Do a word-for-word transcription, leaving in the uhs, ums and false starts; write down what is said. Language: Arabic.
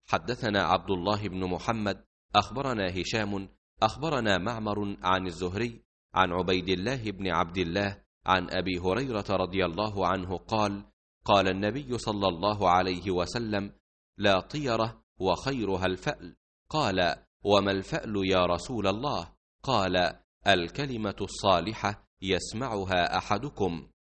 حدثنا عبد الله بن محمد أخبرنا هشام أخبرنا معمر عن الزهري عن عبيد الله بن عبد الله عن أبي هريرة رضي الله عنه قال: قال النبي صلى الله عليه وسلم: لا طيرة وخيرها الفأل. قال: وما الفأل يا رسول الله؟ قال: الكلمة الصالحة يسمعها أحدكم.